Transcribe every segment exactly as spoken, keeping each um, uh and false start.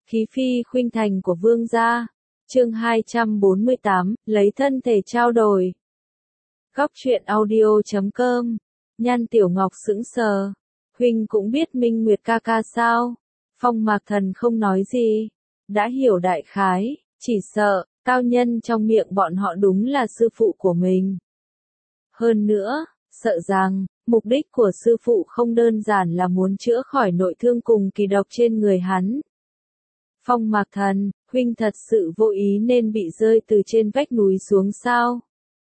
Khí phi khuynh thành của vương gia. Chương hai trăm bốn mươi tám, lấy thân thể trao đổi. Góc truyện audio chấm com. Nhan Tiểu Ngọc sững sờ. Huynh cũng biết Minh Nguyệt ca ca sao? Phong Mạc Thần không nói gì. Đã hiểu đại khái, chỉ sợ, cao nhân trong miệng bọn họ đúng là sư phụ của mình. Hơn nữa, sợ rằng, mục đích của sư phụ không đơn giản là muốn chữa khỏi nội thương cùng kỳ độc trên người hắn. Phong Mạc Thần, huynh thật sự vô ý nên bị rơi từ trên vách núi xuống sao?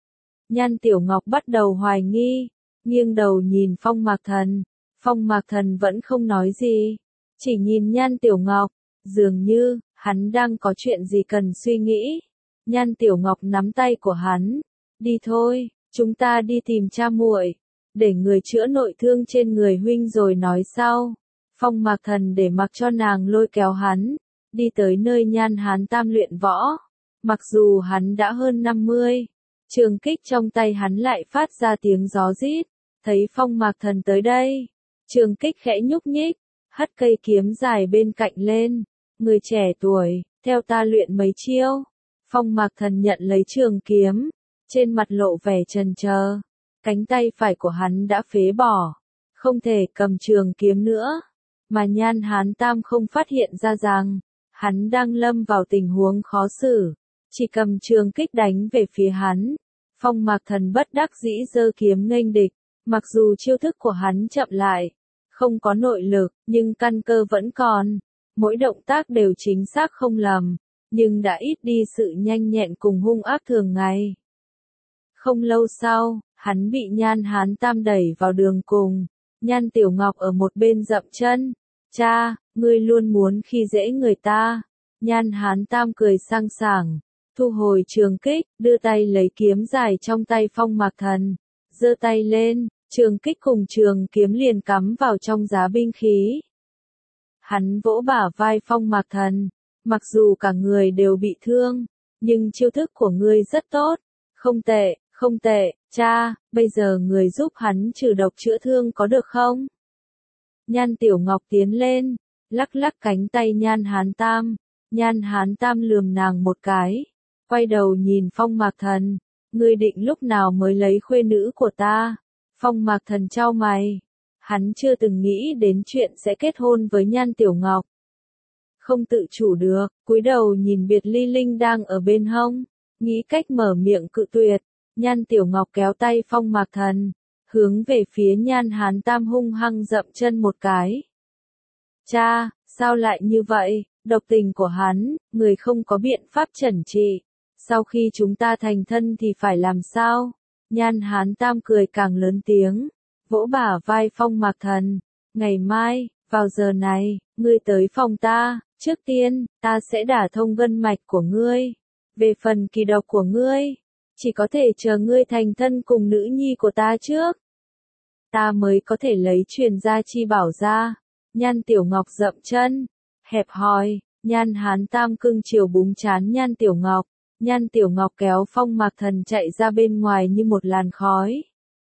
Nhan Tiểu Ngọc bắt đầu hoài nghi, nghiêng đầu nhìn Phong Mạc Thần. Phong Mạc Thần vẫn không nói gì, chỉ nhìn Nhan Tiểu Ngọc, dường như, hắn đang có chuyện gì cần suy nghĩ. Nhan Tiểu Ngọc nắm tay của hắn, đi thôi, chúng ta đi tìm cha muội, để người chữa nội thương trên người huynh rồi nói sau. Phong Mạc Thần để mặc cho nàng lôi kéo hắn, đi tới nơi Nhan Hán Tam luyện võ. Mặc dù hắn đã hơn năm mươi, trường kích trong tay hắn lại phát ra tiếng gió rít. Thấy Phong Mạc Thần tới đây, trường kích khẽ nhúc nhích, hất cây kiếm dài bên cạnh lên. Người trẻ tuổi, theo ta luyện mấy chiêu. Phong Mạc Thần nhận lấy trường kiếm, trên mặt lộ vẻ chần chờ. Cánh tay phải của hắn đã phế bỏ, không thể cầm trường kiếm nữa. Mà Nhan Hán Tam không phát hiện ra rằng, hắn đang lâm vào tình huống khó xử, chỉ cầm trường kích đánh về phía hắn. Phong Mạc Thần bất đắc dĩ giơ kiếm nghênh địch, mặc dù chiêu thức của hắn chậm lại, không có nội lực, nhưng căn cơ vẫn còn, mỗi động tác đều chính xác không lầm, nhưng đã ít đi sự nhanh nhẹn cùng hung ác thường ngày. Không lâu sau, hắn bị Nhan Hán Tam đẩy vào đường cùng. Nhan Tiểu Ngọc ở một bên dậm chân. Cha, ngươi luôn muốn khi dễ người ta. Nhan Hán Tam cười sang sảng, thu hồi trường kích, đưa tay lấy kiếm dài trong tay Phong Mạc Thần, giơ tay lên, trường kích cùng trường kiếm liền cắm vào trong giá binh khí. Hắn vỗ bả vai Phong Mạc Thần, mặc dù cả người đều bị thương, nhưng chiêu thức của ngươi rất tốt, không tệ, không tệ, cha, bây giờ người giúp hắn trừ độc chữa thương có được không? Nhan Tiểu Ngọc tiến lên, lắc lắc cánh tay Nhan Hán Tam. Nhan Hán Tam lườm nàng một cái, quay đầu nhìn Phong Mạc Thần, ngươi định lúc nào mới lấy khuê nữ của ta? Phong Mạc Thần chau mày, hắn chưa từng nghĩ đến chuyện sẽ kết hôn với Nhan Tiểu Ngọc. Không tự chủ được, cúi đầu nhìn Biệt Ly Linh đang ở bên hông, nghĩ cách mở miệng cự tuyệt. Nhan Tiểu Ngọc kéo tay Phong Mạc Thần, hướng về phía Nhan Hán Tam hung hăng dậm chân một cái. Cha, sao lại như vậy? Độc tình của hắn, người không có biện pháp chẩn trị. Sau khi chúng ta thành thân thì phải làm sao? Nhan Hán Tam cười càng lớn tiếng, vỗ bả vai Phong Mạc Thần. Ngày mai, vào giờ này, ngươi tới phòng ta, trước tiên, ta sẽ đả thông gân mạch của ngươi. Về phần kỳ độc của ngươi, chỉ có thể chờ ngươi thành thân cùng nữ nhi của ta trước. Ta mới có thể lấy truyền gia chi bảo ra. Nhan Tiểu Ngọc dậm chân, hẹp hòi. Nhan Hán Tam cưng chiều búng chán Nhan Tiểu Ngọc. Nhan Tiểu Ngọc kéo Phong Mạc Thần chạy ra bên ngoài như một làn khói.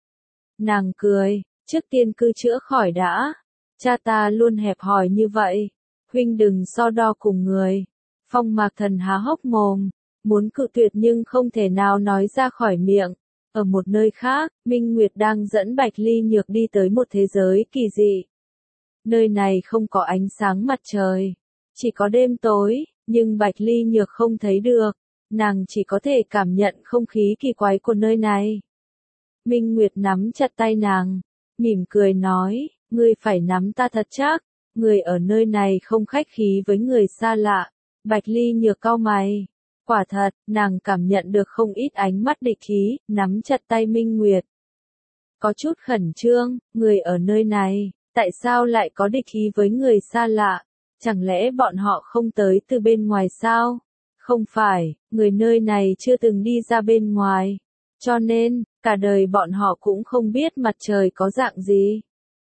Nàng cười, trước tiên cứ chữa khỏi đã. Cha ta luôn hẹp hòi như vậy. Huynh đừng so đo cùng người. Phong Mạc Thần há hốc mồm, muốn cự tuyệt nhưng không thể nào nói ra khỏi miệng. Ở một nơi khác, Minh Nguyệt đang dẫn Bạch Ly Nhược đi tới một thế giới kỳ dị. Nơi này không có ánh sáng mặt trời, chỉ có đêm tối, nhưng Bạch Ly Nhược không thấy được, nàng chỉ có thể cảm nhận không khí kỳ quái của nơi này. Minh Nguyệt nắm chặt tay nàng, mỉm cười nói, ngươi phải nắm ta thật chắc, người ở nơi này không khách khí với người xa lạ. Bạch Ly Nhược cau mày. Quả thật, nàng cảm nhận được không ít ánh mắt địch ý, nắm chặt tay Minh Nguyệt. Có chút khẩn trương, người ở nơi này, tại sao lại có địch ý với người xa lạ? Chẳng lẽ bọn họ không tới từ bên ngoài sao? Không phải, người nơi này chưa từng đi ra bên ngoài. Cho nên, cả đời bọn họ cũng không biết mặt trời có dạng gì.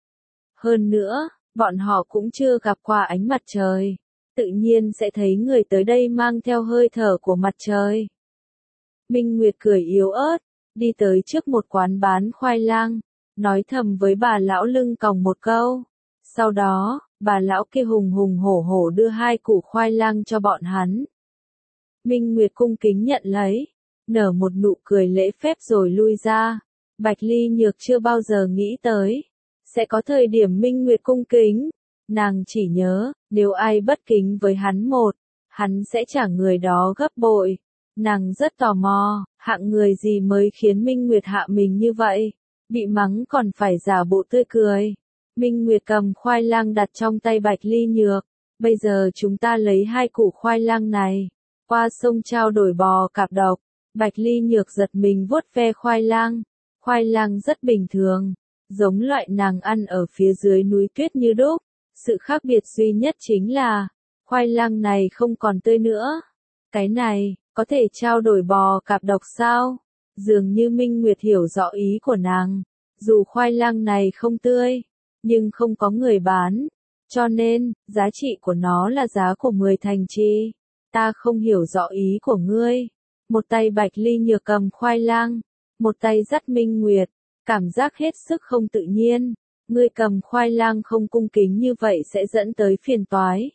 Hơn nữa, bọn họ cũng chưa gặp qua ánh mặt trời. Tự nhiên sẽ thấy người tới đây mang theo hơi thở của mặt trời. Minh Nguyệt cười yếu ớt, đi tới trước một quán bán khoai lang, nói thầm với bà lão lưng còng một câu. Sau đó, bà lão kia hùng hùng hổ hổ đưa hai củ khoai lang cho bọn hắn. Minh Nguyệt cung kính nhận lấy, nở một nụ cười lễ phép rồi lui ra. Bạch Ly Nhược chưa bao giờ nghĩ tới, sẽ có thời điểm Minh Nguyệt cung kính. Nàng chỉ nhớ, nếu ai bất kính với hắn một, hắn sẽ trả người đó gấp bội. Nàng rất tò mò, hạng người gì mới khiến Minh Nguyệt hạ mình như vậy, bị mắng còn phải giả bộ tươi cười. Minh Nguyệt cầm khoai lang đặt trong tay Bạch Ly Nhược, bây giờ chúng ta lấy hai củ khoai lang này, qua sông trao đổi bò cạp độc. Bạch Ly Nhược giật mình vuốt ve khoai lang, khoai lang rất bình thường, giống loại nàng ăn ở phía dưới núi tuyết như đúc. Sự khác biệt duy nhất chính là, khoai lang này không còn tươi nữa. Cái này, có thể trao đổi bò cạp độc sao? Dường như Minh Nguyệt hiểu rõ ý của nàng. Dù khoai lang này không tươi, nhưng không có người bán. Cho nên, giá trị của nó là giá của mười thành chi. Ta không hiểu rõ ý của ngươi. Một tay Bạch Ly Nhược cầm khoai lang, một tay dắt Minh Nguyệt, cảm giác hết sức không tự nhiên. Ngươi cầm khoai lang không cung kính như vậy sẽ dẫn tới phiền toái.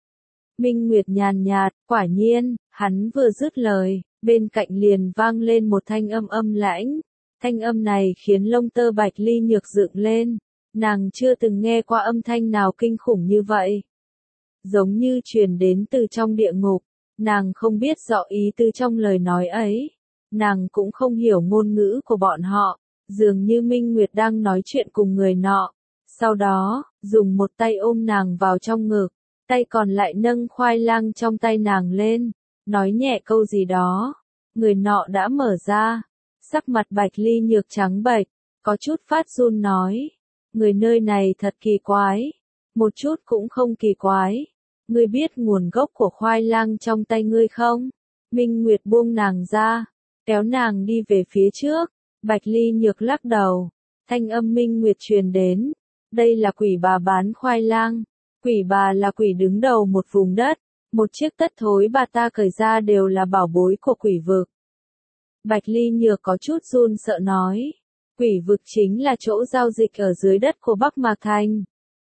Minh Nguyệt nhàn nhạt, quả nhiên, hắn vừa dứt lời, bên cạnh liền vang lên một thanh âm âm lãnh. Thanh âm này khiến lông tơ Bạch Ly Nhược dựng lên, nàng chưa từng nghe qua âm thanh nào kinh khủng như vậy. Giống như truyền đến từ trong địa ngục, nàng không biết rõ ý tứ trong lời nói ấy. Nàng cũng không hiểu ngôn ngữ của bọn họ. Dường như Minh Nguyệt đang nói chuyện cùng người nọ, sau đó, dùng một tay ôm nàng vào trong ngực, tay còn lại nâng khoai lang trong tay nàng lên, nói nhẹ câu gì đó. Người nọ đã mở ra, sắc mặt Bạch Ly Nhược trắng bệch, có chút phát run nói, người nơi này thật kỳ quái, một chút cũng không kỳ quái. Ngươi biết nguồn gốc của khoai lang trong tay ngươi không? Minh Nguyệt buông nàng ra, kéo nàng đi về phía trước. Bạch Ly Nhược lắc đầu, thanh âm Minh Nguyệt truyền đến, đây là quỷ bà bán khoai lang, quỷ bà là quỷ đứng đầu một vùng đất, một chiếc tất thối bà ta cởi ra đều là bảo bối của quỷ vực. Bạch Ly Nhược có chút run sợ nói, quỷ vực chính là chỗ giao dịch ở dưới đất của Bắc Mạc Thành.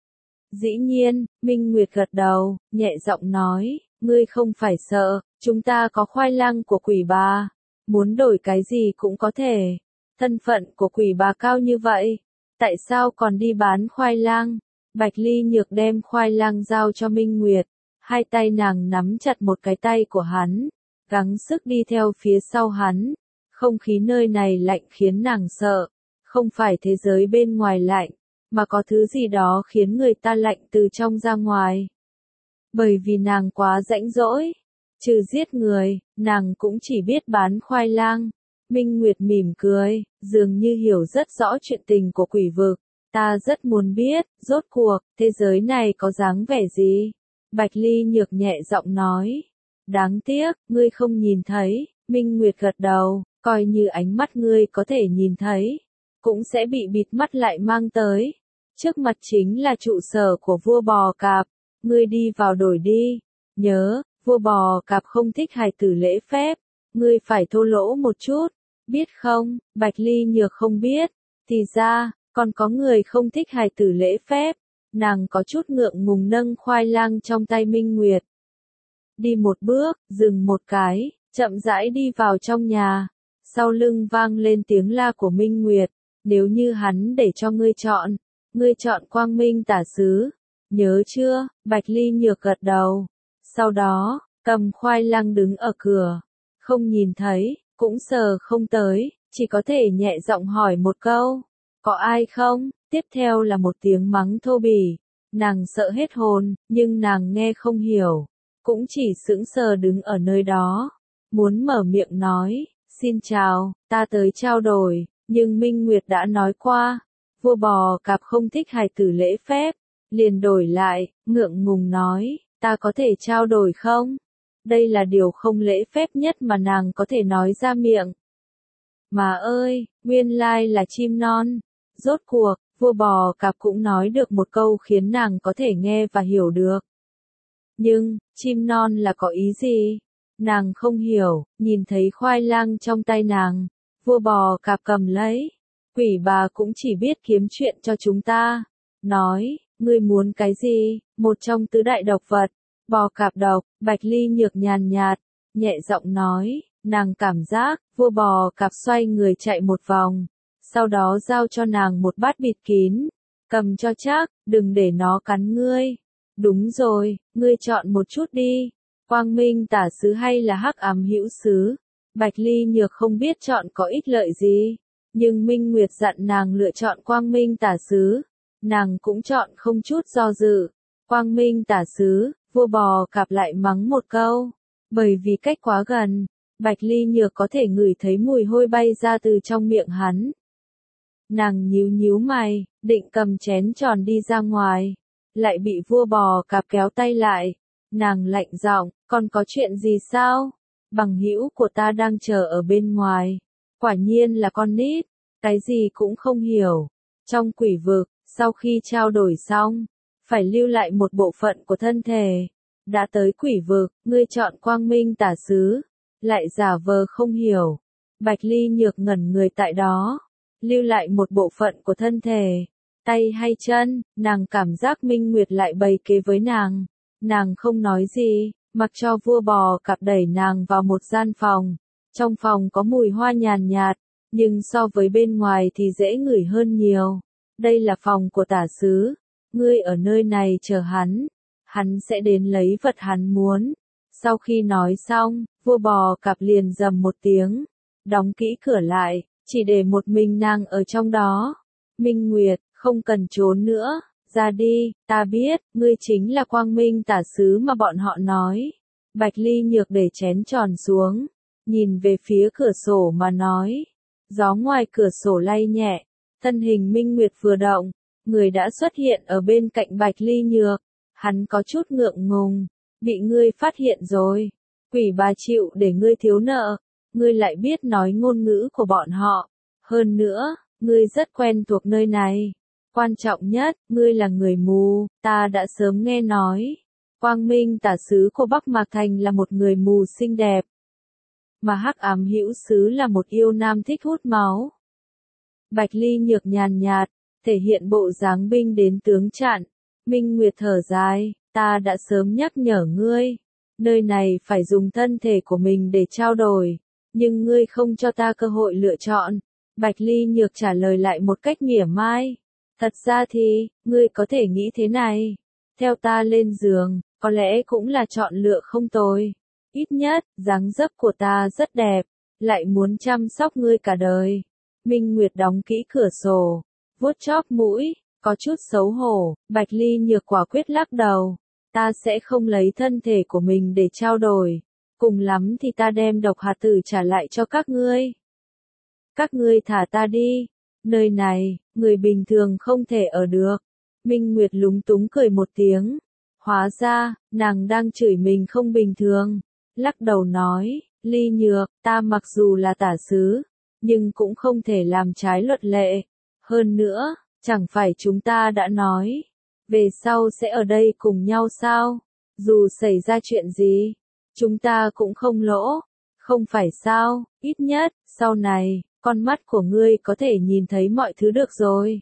Dĩ nhiên, Minh Nguyệt gật đầu, nhẹ giọng nói, ngươi không phải sợ, chúng ta có khoai lang của quỷ bà, muốn đổi cái gì cũng có thể. Thân phận của quỷ bà cao như vậy, tại sao còn đi bán khoai lang? Bạch Ly Nhược đem khoai lang giao cho Minh Nguyệt, hai tay nàng nắm chặt một cái tay của hắn, gắng sức đi theo phía sau hắn. Không khí nơi này lạnh khiến nàng sợ, không phải thế giới bên ngoài lạnh, mà có thứ gì đó khiến người ta lạnh từ trong ra ngoài. Bởi vì nàng quá rãnh rỗi, trừ giết người, nàng cũng chỉ biết bán khoai lang. Minh Nguyệt mỉm cười, dường như hiểu rất rõ chuyện tình của quỷ vực. Ta rất muốn biết, rốt cuộc, thế giới này có dáng vẻ gì? Bạch Ly Nhược nhẹ giọng nói. Đáng tiếc, ngươi không nhìn thấy. Minh Nguyệt gật đầu, coi như ánh mắt ngươi có thể nhìn thấy, cũng sẽ bị bịt mắt lại mang tới. Trước mặt chính là trụ sở của vua bò cạp, ngươi đi vào đổi đi. Nhớ, vua bò cạp không thích hài tử lễ phép, ngươi phải thô lỗ một chút. Biết không? Bạch Ly Nhược không biết. Thì ra, còn có người không thích hài tử lễ phép. Nàng có chút ngượng ngùng nâng khoai lang trong tay Minh Nguyệt. Đi một bước, dừng một cái, chậm rãi đi vào trong nhà. Sau lưng vang lên tiếng la của Minh Nguyệt. Nếu như hắn để cho ngươi chọn, ngươi chọn Quang Minh Tả Sứ. Nhớ chưa? Bạch Ly Nhược gật đầu. Sau đó, cầm khoai lang đứng ở cửa. Không nhìn thấy, cũng sờ không tới, chỉ có thể nhẹ giọng hỏi một câu. Có ai không? Tiếp theo là một tiếng mắng thô bỉ. Nàng sợ hết hồn, nhưng nàng nghe không hiểu. Cũng chỉ sững sờ đứng ở nơi đó. Muốn mở miệng nói, xin chào, ta tới trao đổi, nhưng Minh Nguyệt đã nói qua. Vua bò cạp không thích hài tử lễ phép, liền đổi lại, ngượng ngùng nói, ta có thể trao đổi không? Đây là điều không lễ phép nhất mà nàng có thể nói ra miệng. Mà ơi, nguyên lai là chim non. Rốt cuộc, vua bò cạp cũng nói được một câu khiến nàng có thể nghe và hiểu được. Nhưng, chim non là có ý gì? Nàng không hiểu, nhìn thấy khoai lang trong tay nàng. Vua bò cạp cầm lấy. Quỷ bà cũng chỉ biết kiếm chuyện cho chúng ta. Nói, Ngươi muốn cái gì? Một trong tứ đại độc vật, bò cạp độc, Bạch Ly Nhược nhàn nhạt, nhẹ giọng nói, nàng cảm giác, vua bò cạp xoay người chạy một vòng, sau đó giao cho nàng một bát bịt kín, cầm cho chắc, đừng để nó cắn ngươi. Đúng rồi, ngươi chọn một chút đi, quang minh tả sứ hay là hắc ám hữu sứ? Bạch Ly Nhược không biết chọn có ích lợi gì, nhưng Minh Nguyệt dặn nàng lựa chọn quang minh tả sứ, nàng cũng chọn không chút do dự. Quang minh tả sứ, vua bò cạp lại mắng một câu, bởi vì cách quá gần, Bạch Ly Nhược có thể ngửi thấy mùi hôi bay ra từ trong miệng hắn. Nàng nhíu nhíu mày, định cầm chén tròn đi ra ngoài, lại bị vua bò cạp kéo tay lại. Nàng lạnh giọng, còn có chuyện gì sao? Bằng hữu của ta đang chờ ở bên ngoài. Quả nhiên là con nít, cái gì cũng không hiểu. Trong quỷ vực, sau khi trao đổi xong, phải lưu lại một bộ phận của thân thể. Đã tới quỷ vực, ngươi chọn quang minh tả sứ, lại giả vờ không hiểu. Bạch Ly Nhược ngẩn người tại đó, lưu lại một bộ phận của thân thể, tay hay chân, nàng cảm giác Minh Nguyệt lại bày kế với nàng. Nàng không nói gì, mặc cho vua bò cạp đẩy nàng vào một gian phòng. Trong phòng có mùi hoa nhàn nhạt, nhưng so với bên ngoài thì dễ ngửi hơn nhiều. Đây là phòng của tả sứ, ngươi ở nơi này chờ hắn, hắn sẽ đến lấy vật hắn muốn. Sau khi nói xong, vua bò cạp liền rầm một tiếng, đóng kỹ cửa lại, chỉ để một mình nàng ở trong đó. Minh Nguyệt, không cần trốn nữa, ra đi, ta biết, ngươi chính là quang minh tả sứ mà bọn họ nói. Bạch Ly Nhược để chén tròn xuống, nhìn về phía cửa sổ mà nói. Gió ngoài cửa sổ lay nhẹ, thân hình Minh Nguyệt vừa động, người đã xuất hiện ở bên cạnh Bạch Ly Nhược. Hắn có chút ngượng ngùng, bị ngươi phát hiện rồi. Quỷ bà chịu để ngươi thiếu nợ, ngươi lại biết nói ngôn ngữ của bọn họ. Hơn nữa, ngươi rất quen thuộc nơi này. Quan trọng nhất, ngươi là người mù, ta đã sớm nghe nói. Quang minh tả sứ của Bắc Mạc Thành là một người mù xinh đẹp, mà hắc ám hữu sứ là một yêu nam thích hút máu. Bạch Ly Nhược nhàn nhạt, thể hiện bộ dáng binh đến tướng chặn. Minh Nguyệt thở dài, ta đã sớm nhắc nhở ngươi, nơi này phải dùng thân thể của mình để trao đổi, nhưng ngươi không cho ta cơ hội lựa chọn. Bạch Ly Nhược trả lời lại một cách mỉa mai. Thật ra thì, ngươi có thể nghĩ thế này, theo ta lên giường, có lẽ cũng là chọn lựa không tồi. Ít nhất, dáng dấp của ta rất đẹp, lại muốn chăm sóc ngươi cả đời. Minh Nguyệt đóng kỹ cửa sổ, vuốt chóp mũi, có chút xấu hổ. Bạch Ly Nhược quả quyết lắc đầu, ta sẽ không lấy thân thể của mình để trao đổi, cùng lắm thì ta đem độc hạt tử trả lại cho các ngươi. Các ngươi thả ta đi, nơi này, người bình thường không thể ở được. Minh Nguyệt lúng túng cười một tiếng, hóa ra, nàng đang chửi mình không bình thường, lắc đầu nói, Ly Nhược, ta mặc dù là tả sứ, nhưng cũng không thể làm trái luật lệ. Hơn nữa, chẳng phải chúng ta đã nói, về sau sẽ ở đây cùng nhau sao? Dù xảy ra chuyện gì, chúng ta cũng không lỗ, không phải sao? Ít nhất, sau này, con mắt của ngươi có thể nhìn thấy mọi thứ được rồi.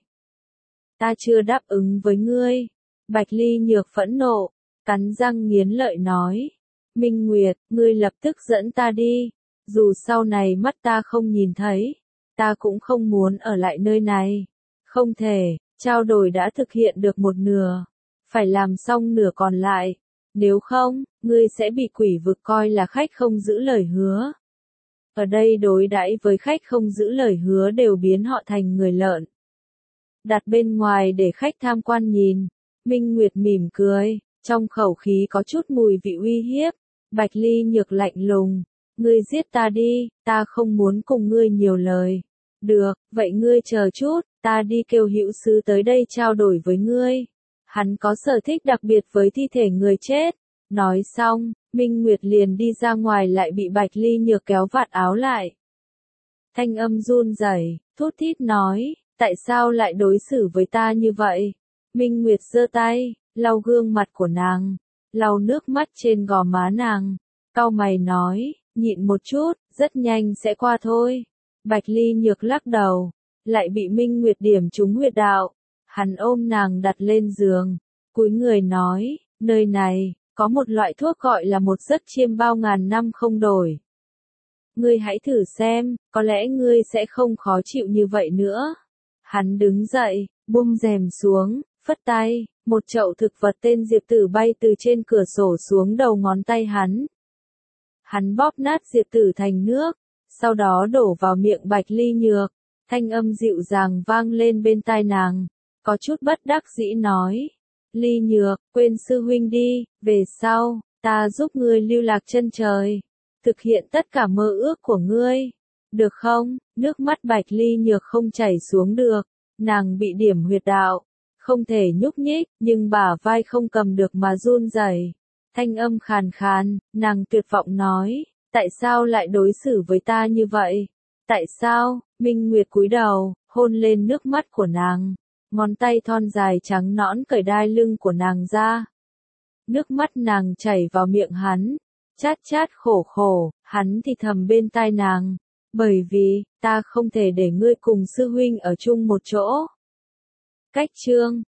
Ta chưa đáp ứng với ngươi. Bạch Ly Nhược phẫn nộ, cắn răng nghiến lợi nói. Minh Nguyệt, ngươi lập tức dẫn ta đi. Dù sau này mắt ta không nhìn thấy, ta cũng không muốn ở lại nơi này. Không thể, trao đổi đã thực hiện được một nửa, phải làm xong nửa còn lại. Nếu không, ngươi sẽ bị quỷ vực coi là khách không giữ lời hứa. Ở đây đối đãi với khách không giữ lời hứa đều biến họ thành người lợn. Đặt bên ngoài để khách tham quan nhìn. Minh Nguyệt mỉm cười, trong khẩu khí có chút mùi vị uy hiếp. Bạch Ly Nhược lạnh lùng, ngươi giết ta đi, ta không muốn cùng ngươi nhiều lời. Được, vậy ngươi chờ chút, ta đi kêu hữu sứ tới đây trao đổi với ngươi. Hắn có sở thích đặc biệt với thi thể người chết. Nói xong, Minh Nguyệt liền đi ra ngoài lại bị Bạch Ly Nhược kéo vạt áo lại. Thanh âm run rẩy, thút thít nói, tại sao lại đối xử với ta như vậy? Minh Nguyệt giơ tay, lau gương mặt của nàng, lau nước mắt trên gò má nàng, cau mày nói, nhịn một chút, rất nhanh sẽ qua thôi. Bạch Ly Nhược lắc đầu, lại bị Minh Nguyệt điểm trúng huyệt đạo. Hắn ôm nàng đặt lên giường, cúi người nói, nơi này, có một loại thuốc gọi là một giấc chiêm bao ngàn năm không đổi. Ngươi hãy thử xem, có lẽ ngươi sẽ không khó chịu như vậy nữa. Hắn đứng dậy, buông rèm xuống, phất tay, một chậu thực vật tên diệp tử bay từ trên cửa sổ xuống đầu ngón tay hắn. Hắn bóp nát diệp tử thành nước, sau đó đổ vào miệng Bạch Ly Nhược, thanh âm dịu dàng vang lên bên tai nàng, có chút bất đắc dĩ nói. Ly Nhược, quên sư huynh đi, về sau, ta giúp ngươi lưu lạc chân trời, thực hiện tất cả mơ ước của ngươi, được không? Nước mắt Bạch Ly Nhược không chảy xuống được, nàng bị điểm huyệt đạo, không thể nhúc nhích, nhưng bả vai không cầm được mà run rẩy. Thanh âm khàn khàn, nàng tuyệt vọng nói, tại sao lại đối xử với ta như vậy? Tại sao? Minh Nguyệt cúi đầu, hôn lên nước mắt của nàng, ngón tay thon dài trắng nõn cởi đai lưng của nàng ra. Nước mắt nàng chảy vào miệng hắn, chát chát khổ khổ, hắn thì thầm bên tai nàng, bởi vì, ta không thể để ngươi cùng sư huynh ở chung một chỗ. Cách chương